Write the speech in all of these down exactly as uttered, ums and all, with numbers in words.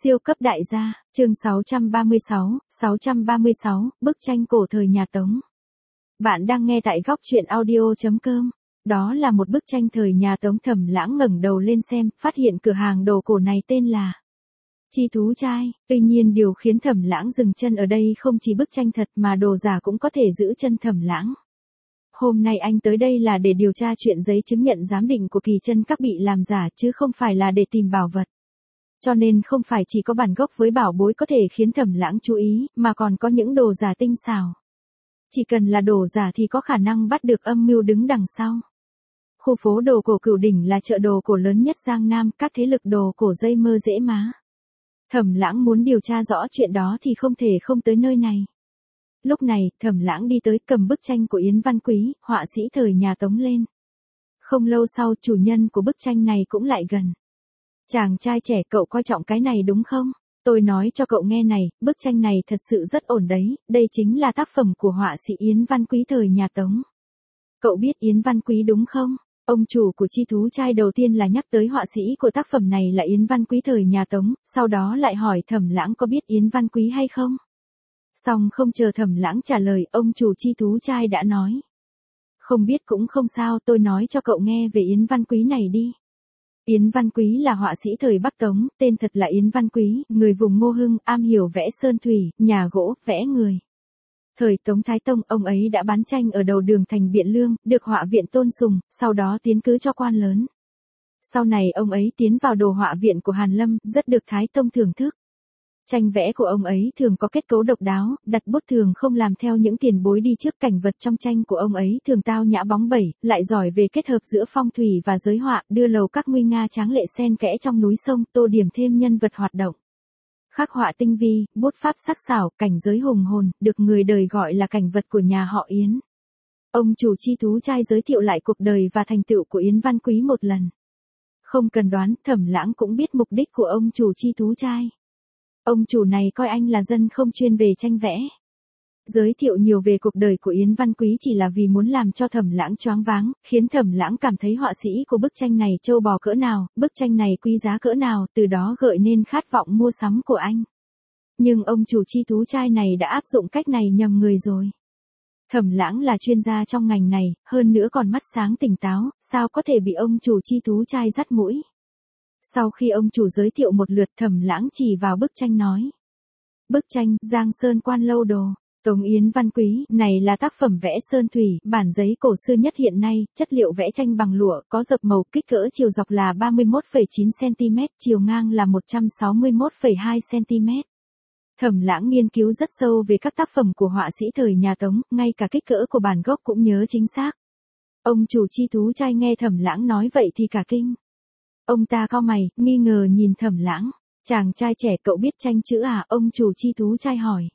Siêu cấp đại gia, chương sáu trăm ba mươi sáu, sáu trăm ba mươi sáu, bức tranh cổ thời nhà Tống. Bạn đang nghe tại góc truyện audio chấm com. Đó là một bức tranh thời nhà Tống. Thẩm Lãng ngẩng đầu lên xem, phát hiện cửa hàng đồ cổ này tên là Chi Thú Trai. Tuy nhiên điều khiến Thẩm Lãng dừng chân ở đây không chỉ bức tranh thật mà đồ giả cũng có thể giữ chân Thẩm Lãng. Hôm nay anh tới đây là để điều tra chuyện giấy chứng nhận giám định của Kỳ Chân Các bị làm giả chứ không phải là để tìm bảo vật. Cho nên không phải chỉ có bản gốc với bảo bối có thể khiến Thẩm Lãng chú ý, mà còn có những đồ giả tinh xảo. Chỉ cần là đồ giả thì có khả năng bắt được âm mưu đứng đằng sau. Khu phố đồ cổ Cửu Đỉnh là chợ đồ cổ lớn nhất Giang Nam, các thế lực đồ cổ dây mơ dễ má. Thẩm Lãng muốn điều tra rõ chuyện đó thì không thể không tới nơi này. Lúc này, Thẩm Lãng đi tới cầm bức tranh của Yến Văn Quý, họa sĩ thời nhà Tống lên. Không lâu sau chủ nhân của bức tranh này cũng lại gần. Chàng trai trẻ, cậu coi trọng cái này đúng không? Tôi nói cho cậu nghe này, bức tranh này thật sự rất ổn đấy, đây chính là tác phẩm của họa sĩ Yến Văn Quý thời nhà Tống. Cậu biết Yến Văn Quý đúng không? Ông chủ của Chi Thú Trai đầu tiên là nhắc tới họa sĩ của tác phẩm này là Yến Văn Quý thời nhà Tống, sau đó lại hỏi Thẩm Lãng có biết Yến Văn Quý hay không? Xong không chờ Thẩm Lãng trả lời, ông chủ Chi Thú Trai đã nói. Không biết cũng không sao, tôi nói cho cậu nghe về Yến Văn Quý này đi. Yến Văn Quý là họa sĩ thời Bắc Tống, tên thật là Yến Văn Quý, người vùng Ngô Hưng, am hiểu vẽ sơn thủy, nhà gỗ, vẽ người. Thời Tống Thái Tông, ông ấy đã bán tranh ở đầu đường thành Biện Lương, được họa viện tôn sùng, sau đó tiến cử cho quan lớn. Sau này ông ấy tiến vào đồ họa viện của Hàn Lâm, rất được Thái Tông thưởng thức. Tranh vẽ của ông ấy thường có kết cấu độc đáo, đặt bút thường không làm theo những tiền bối đi trước, cảnh vật trong tranh của ông ấy thường tao nhã bóng bẩy, lại giỏi về kết hợp giữa phong thủy và giới họa, đưa lầu các nguy nga tráng lệ xen kẽ trong núi sông, tô điểm thêm nhân vật hoạt động. Khắc họa tinh vi, bút pháp sắc sảo, cảnh giới hùng hồn, được người đời gọi là cảnh vật của nhà họ Yến. Ông chủ Chi Thú Trai giới thiệu lại cuộc đời và thành tựu của Yến Văn Quý một lần. Không cần đoán, Thẩm Lãng cũng biết mục đích của ông chủ Chi Thú Trai. Ông chủ này coi anh là dân không chuyên về tranh vẽ. Giới thiệu nhiều về cuộc đời của Yến Văn Quý chỉ là vì muốn làm cho Thẩm Lãng choáng váng, khiến Thẩm Lãng cảm thấy họa sĩ của bức tranh này trâu bò cỡ nào, bức tranh này quý giá cỡ nào, từ đó gợi nên khát vọng mua sắm của anh. Nhưng ông chủ Chi Thú Trai này đã áp dụng cách này nhầm người rồi. Thẩm Lãng là chuyên gia trong ngành này, hơn nữa còn mắt sáng tỉnh táo, sao có thể bị ông chủ Chi Thú Trai dắt mũi. Sau khi ông chủ giới thiệu một lượt, Thẩm Lãng chỉ vào bức tranh nói. Bức tranh, Giang Sơn Quan Lâu Đồ, Tống Yến Văn Quý, này là tác phẩm vẽ sơn thủy, bản giấy cổ xưa nhất hiện nay, chất liệu vẽ tranh bằng lụa, có dập màu, kích cỡ chiều dọc là ba mươi mốt phẩy chín xăng-ti-mét, chiều ngang là một trăm sáu mươi mốt phẩy hai xăng-ti-mét. Thẩm Lãng nghiên cứu rất sâu về các tác phẩm của họa sĩ thời nhà Tống, ngay cả kích cỡ của bản gốc cũng nhớ chính xác. Ông chủ Chi Thú Trai nghe Thẩm Lãng nói vậy thì cả kinh. Ông ta cau mày, nghi ngờ nhìn Thẩm Lãng. Chàng trai trẻ, cậu biết tranh chữ à? Ông chủ Chi Thú Trai hỏi.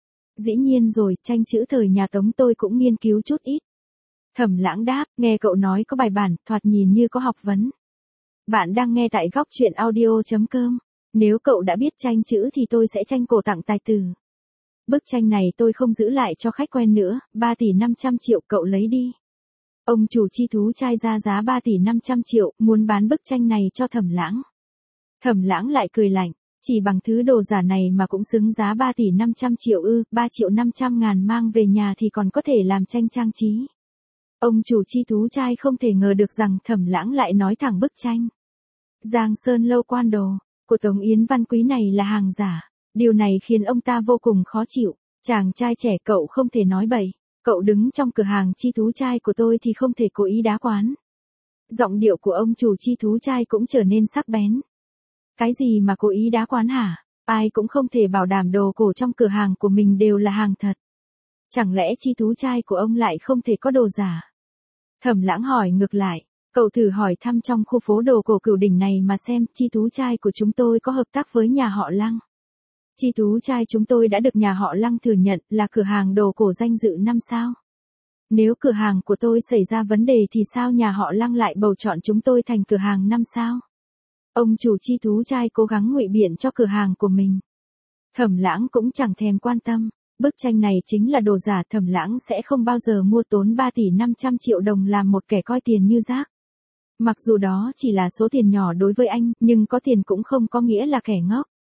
Dĩ nhiên rồi, tranh chữ thời nhà Tống tôi cũng nghiên cứu chút ít. Thẩm Lãng đáp, nghe cậu nói có bài bản, thoạt nhìn như có học vấn. Bạn đang nghe tại góc truyện audio chấm com. Nếu cậu đã biết tranh chữ thì tôi sẽ tranh cổ tặng tài tử. Bức tranh này tôi không giữ lại cho khách quen nữa, ba tỷ năm trăm triệu, cậu lấy đi. Ông chủ Chi Thú Trai ra giá ba tỷ năm trăm triệu, muốn bán bức tranh này cho Thẩm Lãng. Thẩm Lãng lại cười lạnh, chỉ bằng thứ đồ giả này mà cũng xứng giá ba tỷ năm trăm triệu ư, ba triệu năm trăm ngàn mang về nhà thì còn có thể làm tranh trang trí. Ông chủ Chi Thú Trai không thể ngờ được rằng Thẩm Lãng lại nói thẳng bức tranh Giang Sơn Lâu Quan Đồ của Tống Yến Văn Quý này là hàng giả. Điều này khiến ông ta vô cùng khó chịu. Chàng trai trẻ, cậu không thể nói bậy. Cậu đứng trong cửa hàng Chi Thú Trai của tôi thì không thể cố ý đá quán. Giọng điệu của ông chủ Chi Thú Trai cũng trở nên sắc bén. Cái gì mà cố ý đá quán hả? Ai cũng không thể bảo đảm đồ cổ trong cửa hàng của mình đều là hàng thật. Chẳng lẽ Chi Thú Trai của ông lại không thể có đồ giả? Thẩm Lãng hỏi ngược lại. Cậu thử hỏi thăm trong khu phố đồ cổ Cửu Đỉnh này mà xem, Chi Thú Trai của chúng tôi có hợp tác với nhà họ Lăng. Chi Thú Trai chúng tôi đã được nhà họ Lăng thừa nhận là cửa hàng đồ cổ danh dự năm sao. Nếu cửa hàng của tôi xảy ra vấn đề thì sao nhà họ Lăng lại bầu chọn chúng tôi thành cửa hàng năm sao? Ông chủ Chi Thú Trai cố gắng ngụy biện cho cửa hàng của mình. Thẩm Lãng cũng chẳng thèm quan tâm. Bức tranh này chính là đồ giả, Thẩm Lãng sẽ không bao giờ mua tốn ba tỷ năm trăm triệu đồng làm một kẻ coi tiền như rác. Mặc dù đó chỉ là số tiền nhỏ đối với anh, nhưng có tiền cũng không có nghĩa là kẻ ngốc.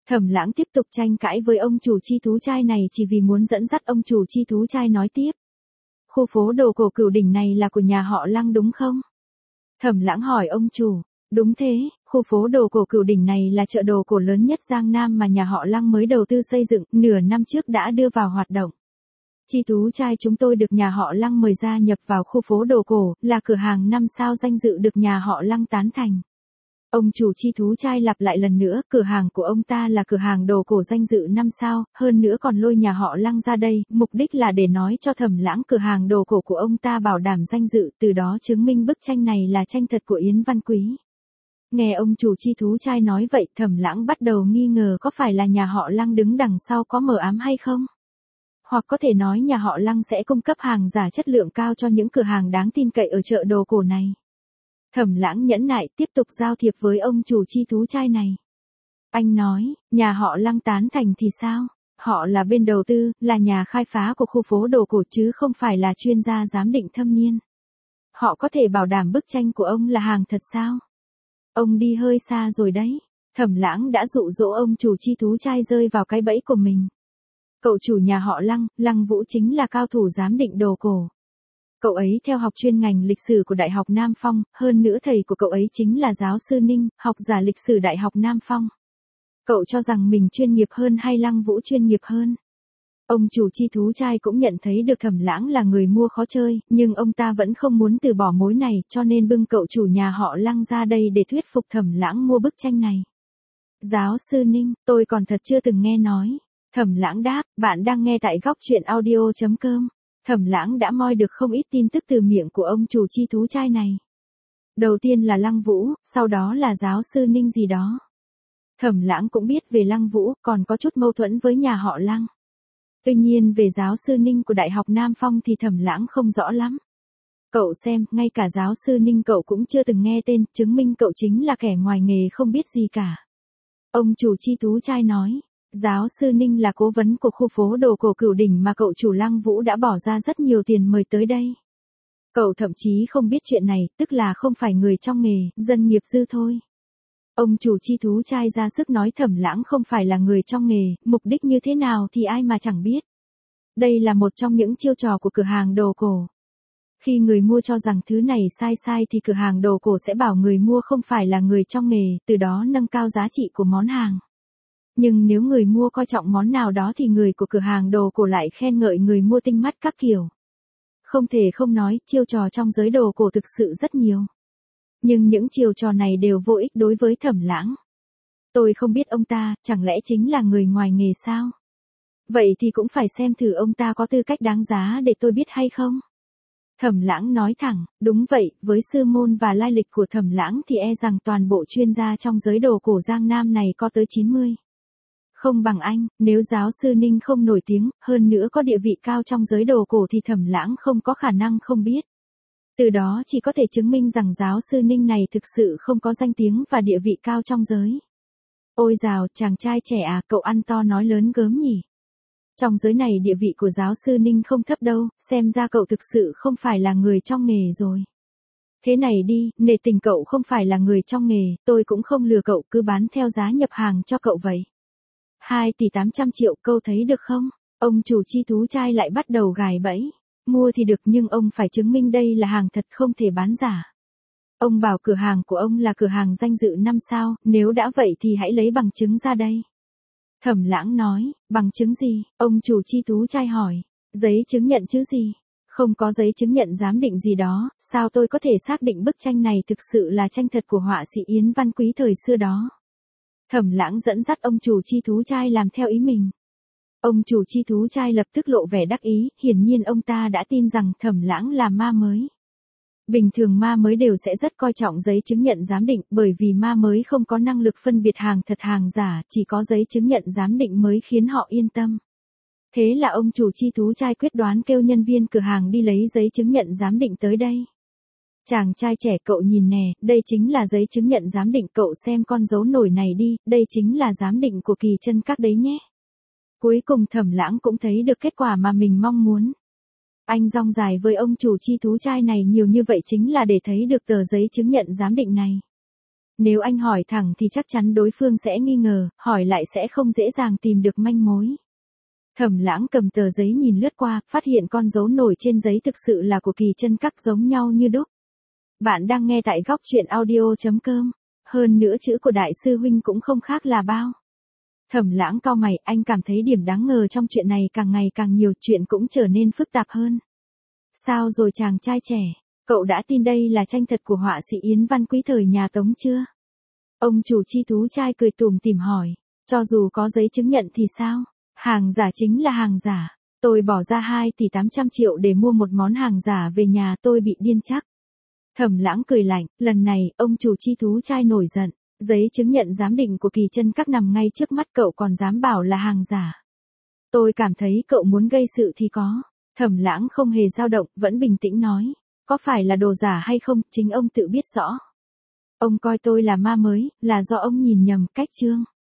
Thẩm Lãng tiếp tục tranh cãi với ông chủ chi thú trai này chỉ vì muốn dẫn dắt ông chủ chi thú trai nói tiếp. Khu phố đồ cổ Cửu Đỉnh này là của nhà họ Lăng đúng không? Thẩm Lãng hỏi ông chủ. Đúng thế, khu phố đồ cổ Cửu Đỉnh này là chợ đồ cổ lớn nhất Giang Nam mà nhà họ Lăng mới đầu tư xây dựng, nửa năm trước đã đưa vào hoạt động. Chi thú trai chúng tôi được nhà họ Lăng mời gia nhập vào khu phố đồ cổ, là cửa hàng năm sao danh dự được nhà họ Lăng tán thành. Ông chủ chi thú trai lặp lại lần nữa, cửa hàng của ông ta là cửa hàng đồ cổ danh dự năm sao, hơn nữa còn lôi nhà họ Lăng ra đây, mục đích là để nói cho Thẩm Lãng cửa hàng đồ cổ của ông ta bảo đảm danh dự, từ đó chứng minh bức tranh này là tranh thật của Yến Văn Quý. Nghe ông chủ chi thú trai nói vậy, Thẩm Lãng bắt đầu nghi ngờ có phải là nhà họ Lăng đứng đằng sau có mờ ám hay không? Hoặc có thể nói nhà họ Lăng sẽ cung cấp hàng giả chất lượng cao cho những cửa hàng đáng tin cậy ở chợ đồ cổ này. Thẩm Lãng nhẫn nại tiếp tục giao thiệp với ông chủ chi thú trai này. Anh nói, nhà họ Lăng tán thành thì sao? Họ là bên đầu tư, là nhà khai phá của khu phố đồ cổ chứ không phải là chuyên gia giám định thâm niên. Họ có thể bảo đảm bức tranh của ông là hàng thật sao? Ông đi hơi xa rồi đấy. Thẩm Lãng đã dụ dỗ ông chủ chi thú trai rơi vào cái bẫy của mình. Cậu chủ nhà họ Lăng, Lăng Vũ chính là cao thủ giám định đồ cổ. Cậu ấy theo học chuyên ngành lịch sử của Đại học Nam Phong, hơn nữa thầy của cậu ấy chính là giáo sư Ninh, học giả lịch sử Đại học Nam Phong. Cậu cho rằng mình chuyên nghiệp hơn hay Lăng Vũ chuyên nghiệp hơn? Ông chủ chi thú trai cũng nhận thấy được Thẩm Lãng là người mua khó chơi, nhưng ông ta vẫn không muốn từ bỏ mối này, cho nên bưng cậu chủ nhà họ Lăng ra đây để thuyết phục Thẩm Lãng mua bức tranh này. Giáo sư Ninh, tôi còn thật chưa từng nghe nói. Thẩm Lãng đáp, bạn đang nghe tại góc truyện audio chấm com. Thẩm Lãng đã moi được không ít tin tức từ miệng của ông chủ chi thú trai này. Đầu tiên là Lăng Vũ, sau đó là giáo sư Ninh gì đó. Thẩm Lãng cũng biết về Lăng Vũ, còn có chút mâu thuẫn với nhà họ Lăng. Tuy nhiên về giáo sư Ninh của Đại học Nam Phong thì Thẩm Lãng không rõ lắm. Cậu xem, ngay cả giáo sư Ninh cậu cũng chưa từng nghe tên, chứng minh cậu chính là kẻ ngoài nghề không biết gì cả. Ông chủ chi thú trai nói. Giáo sư Ninh là cố vấn của khu phố đồ cổ Cửu Đỉnh mà cậu chủ Lăng Vũ đã bỏ ra rất nhiều tiền mời tới đây. Cậu thậm chí không biết chuyện này, tức là không phải người trong nghề, dân nghiệp dư thôi. Ông chủ chi thú trai ra sức nói Thẩm Lãng không phải là người trong nghề, mục đích như thế nào thì ai mà chẳng biết. Đây là một trong những chiêu trò của cửa hàng đồ cổ. Khi người mua cho rằng thứ này sai sai thì cửa hàng đồ cổ sẽ bảo người mua không phải là người trong nghề, từ đó nâng cao giá trị của món hàng. Nhưng nếu người mua coi trọng món nào đó thì người của cửa hàng đồ cổ lại khen ngợi người mua tinh mắt các kiểu. Không thể không nói, chiêu trò trong giới đồ cổ thực sự rất nhiều. Nhưng những chiêu trò này đều vô ích đối với Thẩm Lãng. Tôi không biết ông ta, chẳng lẽ chính là người ngoài nghề sao? Vậy thì cũng phải xem thử ông ta có tư cách đáng giá để tôi biết hay không? Thẩm Lãng nói thẳng, đúng vậy, với sư môn và lai lịch của Thẩm Lãng thì e rằng toàn bộ chuyên gia trong giới đồ cổ Giang Nam này có tới chín mươi. Không bằng anh, nếu giáo sư Ninh không nổi tiếng, hơn nữa có địa vị cao trong giới đồ cổ thì Thẩm Lãng không có khả năng không biết. Từ đó chỉ có thể chứng minh rằng giáo sư Ninh này thực sự không có danh tiếng và địa vị cao trong giới. Ôi dào, chàng trai trẻ à, cậu ăn to nói lớn gớm nhỉ. Trong giới này địa vị của giáo sư Ninh không thấp đâu, xem ra cậu thực sự không phải là người trong nghề rồi. Thế này đi, nể tình cậu không phải là người trong nghề, tôi cũng không lừa cậu, cứ bán theo giá nhập hàng cho cậu vậy. hai tỷ tám trăm triệu, câu thấy được không? Ông chủ chi thú trai lại bắt đầu gài bẫy. Mua thì được nhưng ông phải chứng minh đây là hàng thật không thể bán giả. Ông bảo cửa hàng của ông là cửa hàng danh dự năm sao, nếu đã vậy thì hãy lấy bằng chứng ra đây. Thẩm Lãng nói, bằng chứng gì? Ông chủ chi thú trai hỏi. Giấy chứng nhận chứ gì? Không có giấy chứng nhận giám định gì đó, sao tôi có thể xác định bức tranh này thực sự là tranh thật của họa sĩ Yến Văn Quý thời xưa đó? Thẩm Lãng dẫn dắt ông chủ chi thú trai làm theo ý mình. Ông chủ chi thú trai lập tức lộ vẻ đắc ý, hiển nhiên ông ta đã tin rằng Thẩm Lãng là ma mới. Bình thường ma mới đều sẽ rất coi trọng giấy chứng nhận giám định, bởi vì ma mới không có năng lực phân biệt hàng thật hàng giả, chỉ có giấy chứng nhận giám định mới khiến họ yên tâm. Thế là ông chủ chi thú trai quyết đoán kêu nhân viên cửa hàng đi lấy giấy chứng nhận giám định tới đây. Chàng trai trẻ, cậu nhìn nè, đây chính là giấy chứng nhận giám định, cậu xem con dấu nổi này đi, đây chính là giám định của Kỳ Chân Các đấy nhé. Cuối cùng Thẩm Lãng cũng thấy được kết quả mà mình mong muốn. Anh rong dài với ông chủ chi thú trai này nhiều như vậy chính là để thấy được tờ giấy chứng nhận giám định này. Nếu anh hỏi thẳng thì chắc chắn đối phương sẽ nghi ngờ, hỏi lại sẽ không dễ dàng tìm được manh mối. Thẩm Lãng cầm tờ giấy nhìn lướt qua, phát hiện con dấu nổi trên giấy thực sự là của Kỳ Chân Các giống nhau như đúc. Bạn đang nghe tại góc truyện audio.com. Hơn nữa chữ của đại sư huynh cũng không khác là bao. Thẩm Lãng cau mày, anh cảm thấy điểm đáng ngờ trong chuyện này càng ngày càng nhiều, chuyện cũng trở nên phức tạp hơn. Sao rồi chàng trai trẻ, cậu đã tin đây là tranh thật của họa sĩ Yến Văn Quý thời nhà Tống chưa? Ông chủ Chi Tú trai cười tủm tỉm hỏi, cho dù có giấy chứng nhận thì sao? Hàng giả chính là hàng giả. Tôi bỏ ra hai tỷ tám trăm triệu để mua một món hàng giả về nhà, tôi bị điên chắc. Thẩm Lãng cười lạnh, lần này, ông chủ Chi Tú trai nổi giận. Giấy chứng nhận giám định của Kỳ Chân Các nằm ngay trước mắt cậu còn dám bảo là hàng giả. Tôi cảm thấy cậu muốn gây sự thì có. Thẩm Lãng không hề dao động, vẫn bình tĩnh nói. Có phải là đồ giả hay không, chính ông tự biết rõ. Ông coi tôi là ma mới, là do ông nhìn nhầm cách chương.